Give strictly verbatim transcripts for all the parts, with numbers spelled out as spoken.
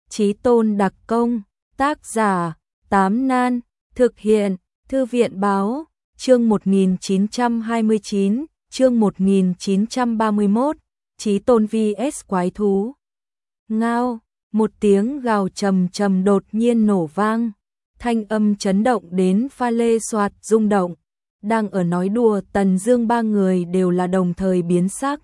Chí Tôn đặc công, tác giả, Tám Nan, thực hiện, Thư viện báo, chương một nghìn chín trăm hai mươi chín, chương một nghìn chín trăm ba mươi mốt, Chí Tôn vs quái thú. Ngao, một tiếng gào trầm trầm đột nhiên nổ vang, thanh âm chấn động đến pha lê xoạt rung động. Đang ở nói đùa Tần Dương ba người đều là đồng thời biến sắc.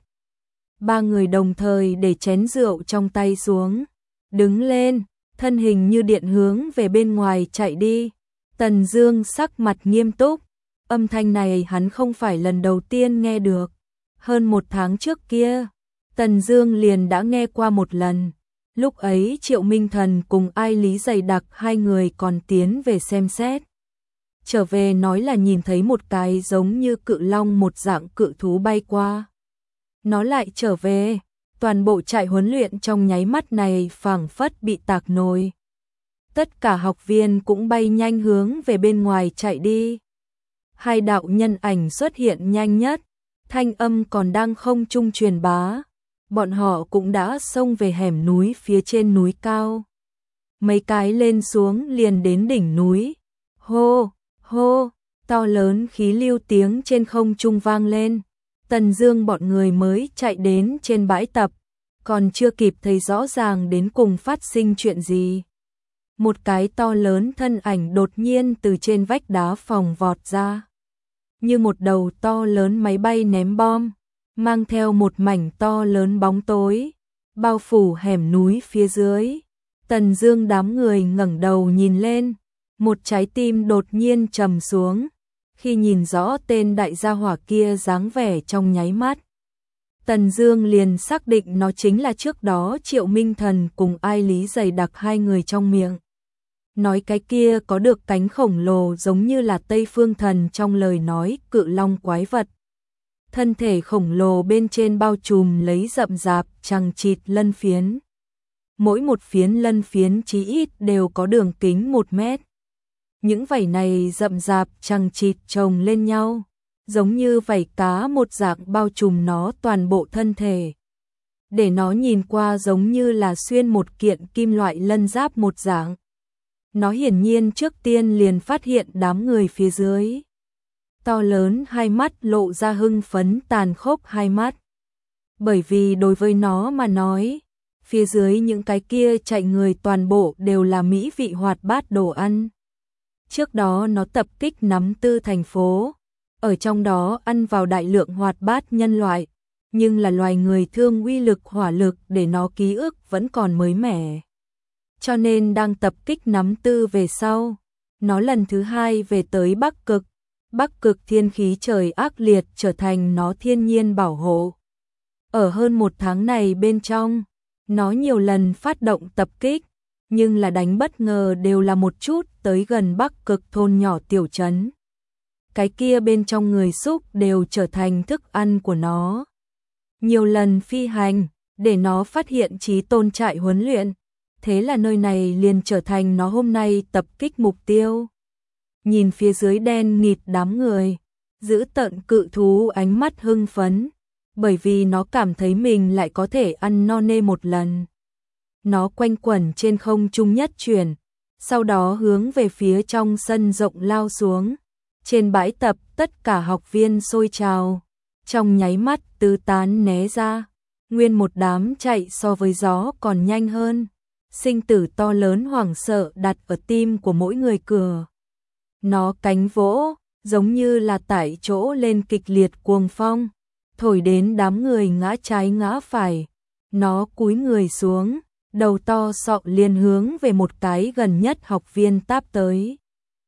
Ba người đồng thời để chén rượu trong tay xuống, đứng lên, thân hình như điện hướng về bên ngoài chạy đi. Tần Dương sắc mặt nghiêm túc, âm thanh này hắn không phải lần đầu tiên nghe được. Hơn một tháng trước kia, Tần Dương liền đã nghe qua một lần. Lúc ấy Triệu Minh Thần cùng Ai Lý dày đặc hai người còn tiến về xem xét. Trở về nói là nhìn thấy một cái giống như cự long một dạng cự thú bay qua. Nó lại trở về, toàn bộ trại huấn luyện trong nháy mắt này phảng phất bị tạc nồi. Tất cả học viên cũng bay nhanh hướng về bên ngoài chạy đi. Hai đạo nhân ảnh xuất hiện nhanh nhất, thanh âm còn đang không trung truyền bá. Bọn họ cũng đã xông về hẻm núi phía trên núi cao. Mấy cái lên xuống liền đến đỉnh núi. Hô, hô, to lớn khí lưu tiếng trên không trung vang lên. Tần Dương bọn người mới chạy đến trên bãi tập, còn chưa kịp thấy rõ ràng đến cùng phát sinh chuyện gì. Một cái to lớn thân ảnh đột nhiên từ trên vách đá phòng vọt ra. Như một đầu to lớn máy bay ném bom, mang theo một mảnh to lớn bóng tối, bao phủ hẻm núi phía dưới. Tần Dương đám người ngẩng đầu nhìn lên, một trái tim đột nhiên trầm xuống. Khi nhìn rõ tên đại gia hỏa kia dáng vẻ trong nháy mắt, Tần Dương liền xác định nó chính là trước đó Triệu Minh Thần cùng Ai Lý dày đặc hai người trong miệng. Nói cái kia có được cánh khổng lồ giống như là Tây Phương Thần trong lời nói cự long quái vật. Thân thể khổng lồ bên trên bao trùm lấy rậm rạp chằng chịt lân phiến. Mỗi một phiến lân phiến chí ít đều có đường kính một mét. Những vảy này rậm rạp chằng chịt chồng lên nhau, giống như vảy cá một dạng bao trùm nó toàn bộ thân thể. Để nó nhìn qua giống như là xuyên một kiện kim loại lân giáp một dạng. Nó hiển nhiên trước tiên liền phát hiện đám người phía dưới. To lớn hai mắt lộ ra hưng phấn tàn khốc hai mắt. Bởi vì đối với nó mà nói, phía dưới những cái kia chạy người toàn bộ đều là mỹ vị hoạt bát đồ ăn. Trước đó nó tập kích nắm tư thành phố, ở trong đó ăn vào đại lượng hoạt bát nhân loại, nhưng là loài người thương uy lực hỏa lực để nó ký ức vẫn còn mới mẻ. Cho nên đang tập kích nắm tư về sau, nó lần thứ hai về tới Bắc Cực. Bắc Cực thiên khí trời ác liệt trở thành nó thiên nhiên bảo hộ. Ở hơn một tháng này bên trong, nó nhiều lần phát động tập kích, nhưng là đánh bất ngờ đều là một chút tới gần Bắc Cực thôn nhỏ tiểu trấn. Cái kia bên trong người xúc đều trở thành thức ăn của nó. Nhiều lần phi hành, để nó phát hiện Chí Tôn trại huấn luyện, thế là nơi này liền trở thành nó hôm nay tập kích mục tiêu. Nhìn phía dưới đen nghịt đám người, giữ tợn cự thú ánh mắt hưng phấn, bởi vì nó cảm thấy mình lại có thể ăn no nê một lần. Nó quanh quẩn trên không trung nhất chuyển, sau đó hướng về phía trong sân rộng lao xuống. Trên bãi tập tất cả học viên sôi trào, trong nháy mắt tứ tán né ra, nguyên một đám chạy so với gió còn nhanh hơn. Sinh tử to lớn hoảng sợ đặt ở tim của mỗi người cửa. Nó cánh vỗ, giống như là tại chỗ lên kịch liệt cuồng phong, thổi đến đám người ngã trái ngã phải. Nó cúi người xuống, đầu to sọ liền hướng về một cái gần nhất học viên táp tới.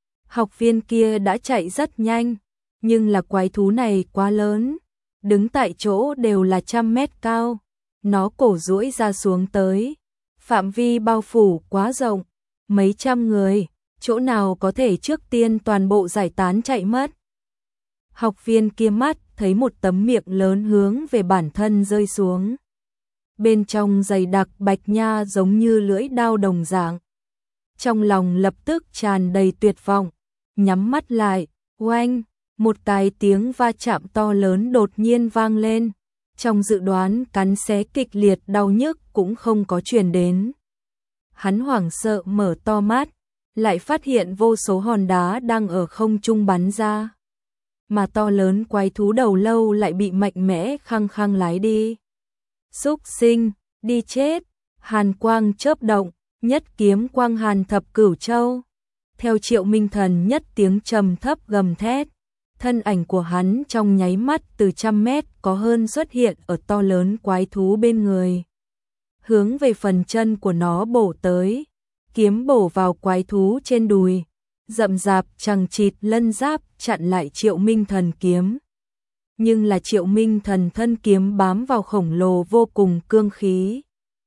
Học viên kia đã chạy rất nhanh, nhưng là quái thú này quá lớn, đứng tại chỗ đều là trăm mét cao. Nó cổ duỗi ra xuống tới, phạm vi bao phủ quá rộng, mấy trăm người, chỗ nào có thể trước tiên toàn bộ giải tán chạy mất. Học viên kia mắt thấy một tấm miệng lớn hướng về bản thân rơi xuống. Bên trong dày đặc bạch nha giống như lưỡi dao đồng dạng. Trong lòng lập tức tràn đầy tuyệt vọng, nhắm mắt lại, oanh, một cái tiếng va chạm to lớn đột nhiên vang lên. Trong dự đoán cắn xé kịch liệt đau nhức cũng không có truyền đến. hắn hoảng sợ mở to mắt, lại phát hiện vô số hòn đá đang ở không trung bắn ra. Mà to lớn quái thú đầu lâu lại bị mạnh mẽ khăng khăng lái đi. Súc sinh, đi chết, hàn quang chớp động, nhất kiếm quang hàn thập cửu châu. Theo Triệu Minh Thần nhất tiếng trầm thấp gầm thét, thân ảnh của hắn trong nháy mắt từ trăm mét có hơn xuất hiện ở to lớn quái thú bên người. Hướng về phần chân của nó bổ tới, kiếm bổ vào quái thú trên đùi, rậm rạp chằng chịt lân giáp chặn lại Triệu Minh Thần kiếm. Nhưng là Triệu Minh Thần thân kiếm bám vào khổng lồ vô cùng cương khí,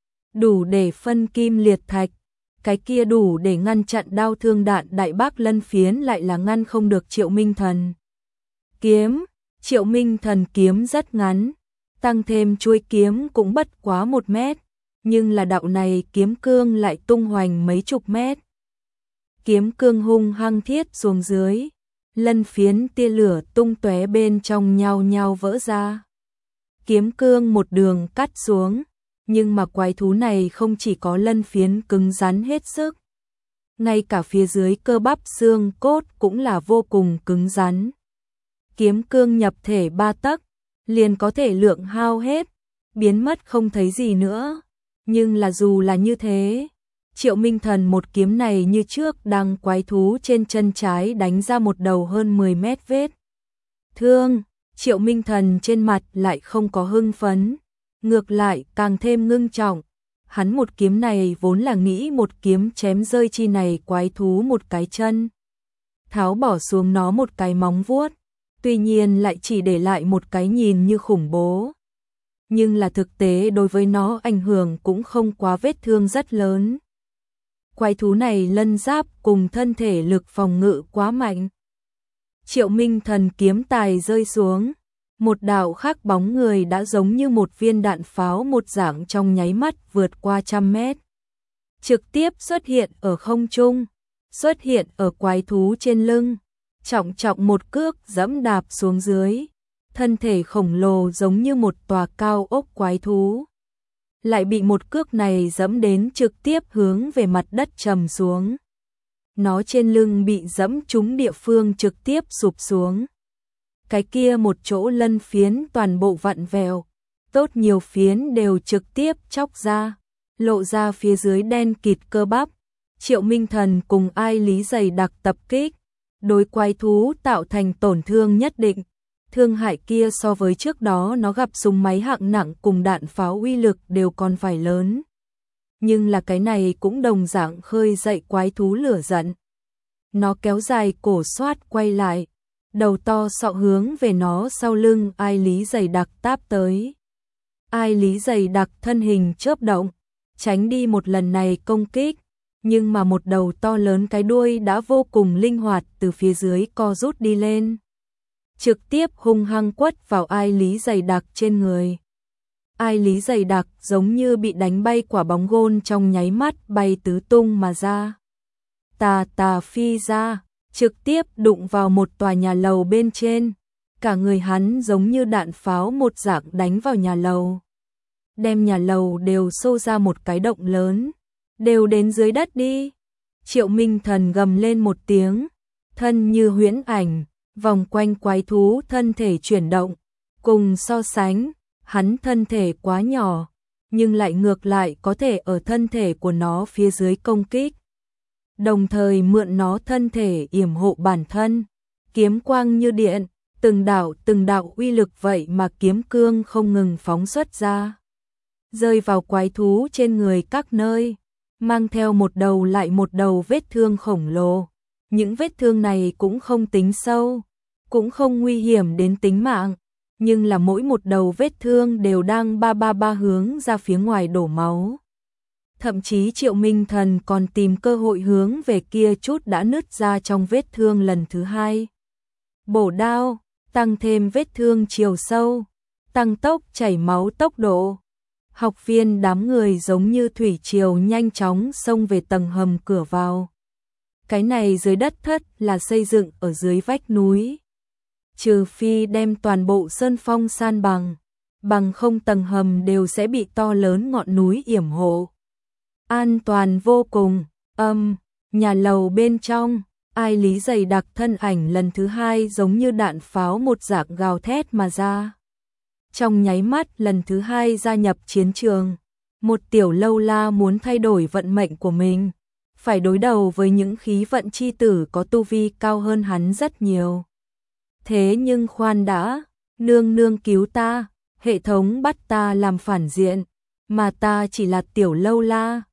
đủ để phân kim liệt thạch. Cái kia đủ để ngăn chặn đao thương đạn đại bác lân phiến lại là ngăn không được Triệu Minh Thần kiếm. Triệu Minh Thần kiếm rất ngắn, tăng thêm chuôi kiếm cũng bất quá một mét, nhưng là đạo này kiếm cương lại tung hoành mấy chục mét. Kiếm cương hung hăng thiết xuống dưới, lân phiến tia lửa tung tóe bên trong nhao nhao vỡ ra. Kiếm cương một đường cắt xuống, nhưng mà quái thú này không chỉ có lân phiến cứng rắn hết sức, ngay cả phía dưới cơ bắp xương cốt cũng là vô cùng cứng rắn. Kiếm cương nhập thể ba tấc, liền có thể lượng hao hết, biến mất không thấy gì nữa. Nhưng là dù là như thế, Triệu Minh Thần một kiếm này như trước đang quái thú trên chân trái đánh ra một đầu hơn mười mét vết thương. Triệu Minh Thần trên mặt lại không có hưng phấn, ngược lại càng thêm ngưng trọng. Hắn một kiếm này vốn là nghĩ một kiếm chém rơi chi này quái thú một cái chân, tháo bỏ xuống nó một cái móng vuốt, tuy nhiên lại chỉ để lại một cái nhìn như khủng bố. Nhưng là thực tế đối với nó ảnh hưởng cũng không quá, vết thương rất lớn. Quái thú này lân giáp cùng thân thể lực phòng ngự quá mạnh. Triệu Minh Thần kiếm tài rơi xuống, một đạo khác bóng người đã giống như một viên đạn pháo một dạng trong nháy mắt vượt qua trăm mét. Trực tiếp xuất hiện ở không trung, xuất hiện ở quái thú trên lưng, trọng trọng một cước dẫm đạp xuống dưới. Thân thể khổng lồ giống như một tòa cao ốc quái thú, lại bị một cước này dẫm đến trực tiếp hướng về mặt đất trầm xuống. Nó trên lưng bị dẫm trúng địa phương trực tiếp sụp xuống. Cái kia một chỗ lân phiến toàn bộ vặn vẹo, tốt nhiều phiến đều trực tiếp chóc ra, lộ ra phía dưới đen kịt cơ bắp. Triệu Minh Thần cùng Ai Lý dày đặc tập kích, đối quái thú tạo thành tổn thương nhất định. Thương hại kia so với trước đó nó gặp súng máy hạng nặng cùng đạn pháo uy lực đều còn phải lớn. Nhưng là cái này cũng đồng dạng khơi dậy quái thú lửa giận. Nó kéo dài cổ xoát quay lại, đầu to sọ hướng về nó sau lưng Ai Lý dày đặc táp tới. Ai Lý dày đặc thân hình chớp động, tránh đi một lần này công kích, nhưng mà một đầu to lớn cái đuôi đã vô cùng linh hoạt từ phía dưới co rút đi lên, trực tiếp hung hăng quất vào Ai Lý dày đặc trên người. Ai Lý dày đặc giống như bị đánh bay quả bóng gôn trong nháy mắt bay tứ tung mà ra. Tà tà phi ra, trực tiếp đụng vào một tòa nhà lầu bên trên. Cả người hắn giống như đạn pháo một dạng đánh vào nhà lầu, đem nhà lầu đều xô ra một cái động lớn. Đều đến dưới đất đi. Triệu Minh Thần gầm lên một tiếng, thân như huyễn ảnh, vòng quanh quái thú thân thể chuyển động. Cùng so sánh, hắn thân thể quá nhỏ, nhưng lại ngược lại có thể ở thân thể của nó phía dưới công kích, đồng thời mượn nó thân thể yểm hộ bản thân. Kiếm quang như điện, từng đạo từng đạo uy lực vậy mà kiếm cương không ngừng phóng xuất ra, rơi vào quái thú trên người các nơi, mang theo một đầu lại một đầu vết thương khổng lồ. Những vết thương này cũng không tính sâu, cũng không nguy hiểm đến tính mạng, nhưng là mỗi một đầu vết thương đều đang ba ba ba hướng ra phía ngoài đổ máu. Thậm chí Triệu Minh Thần còn tìm cơ hội hướng về kia chút đã nứt ra trong vết thương lần thứ hai. Bổ đao, tăng thêm vết thương chiều sâu, tăng tốc chảy máu tốc độ. Học viên đám người giống như thủy triều nhanh chóng xông về tầng hầm cửa vào. Cái này dưới đất thất là xây dựng ở dưới vách núi. Trừ phi đem toàn bộ sơn phong san bằng, bằng không tầng hầm đều sẽ bị to lớn ngọn núi yểm hộ. an toàn vô cùng. Âm, nhà lầu bên trong, Ai Lý dày đặc thân ảnh lần thứ hai giống như đạn pháo một dạng gào thét mà ra. Trong nháy mắt lần thứ hai gia nhập chiến trường, một tiểu lâu la muốn thay đổi vận mệnh của mình, phải đối đầu với những khí vận chi tử có tu vi cao hơn hắn rất nhiều. Thế nhưng khoan đã, nương nương cứu ta, hệ thống bắt ta làm phản diện, mà ta chỉ là tiểu lâu la,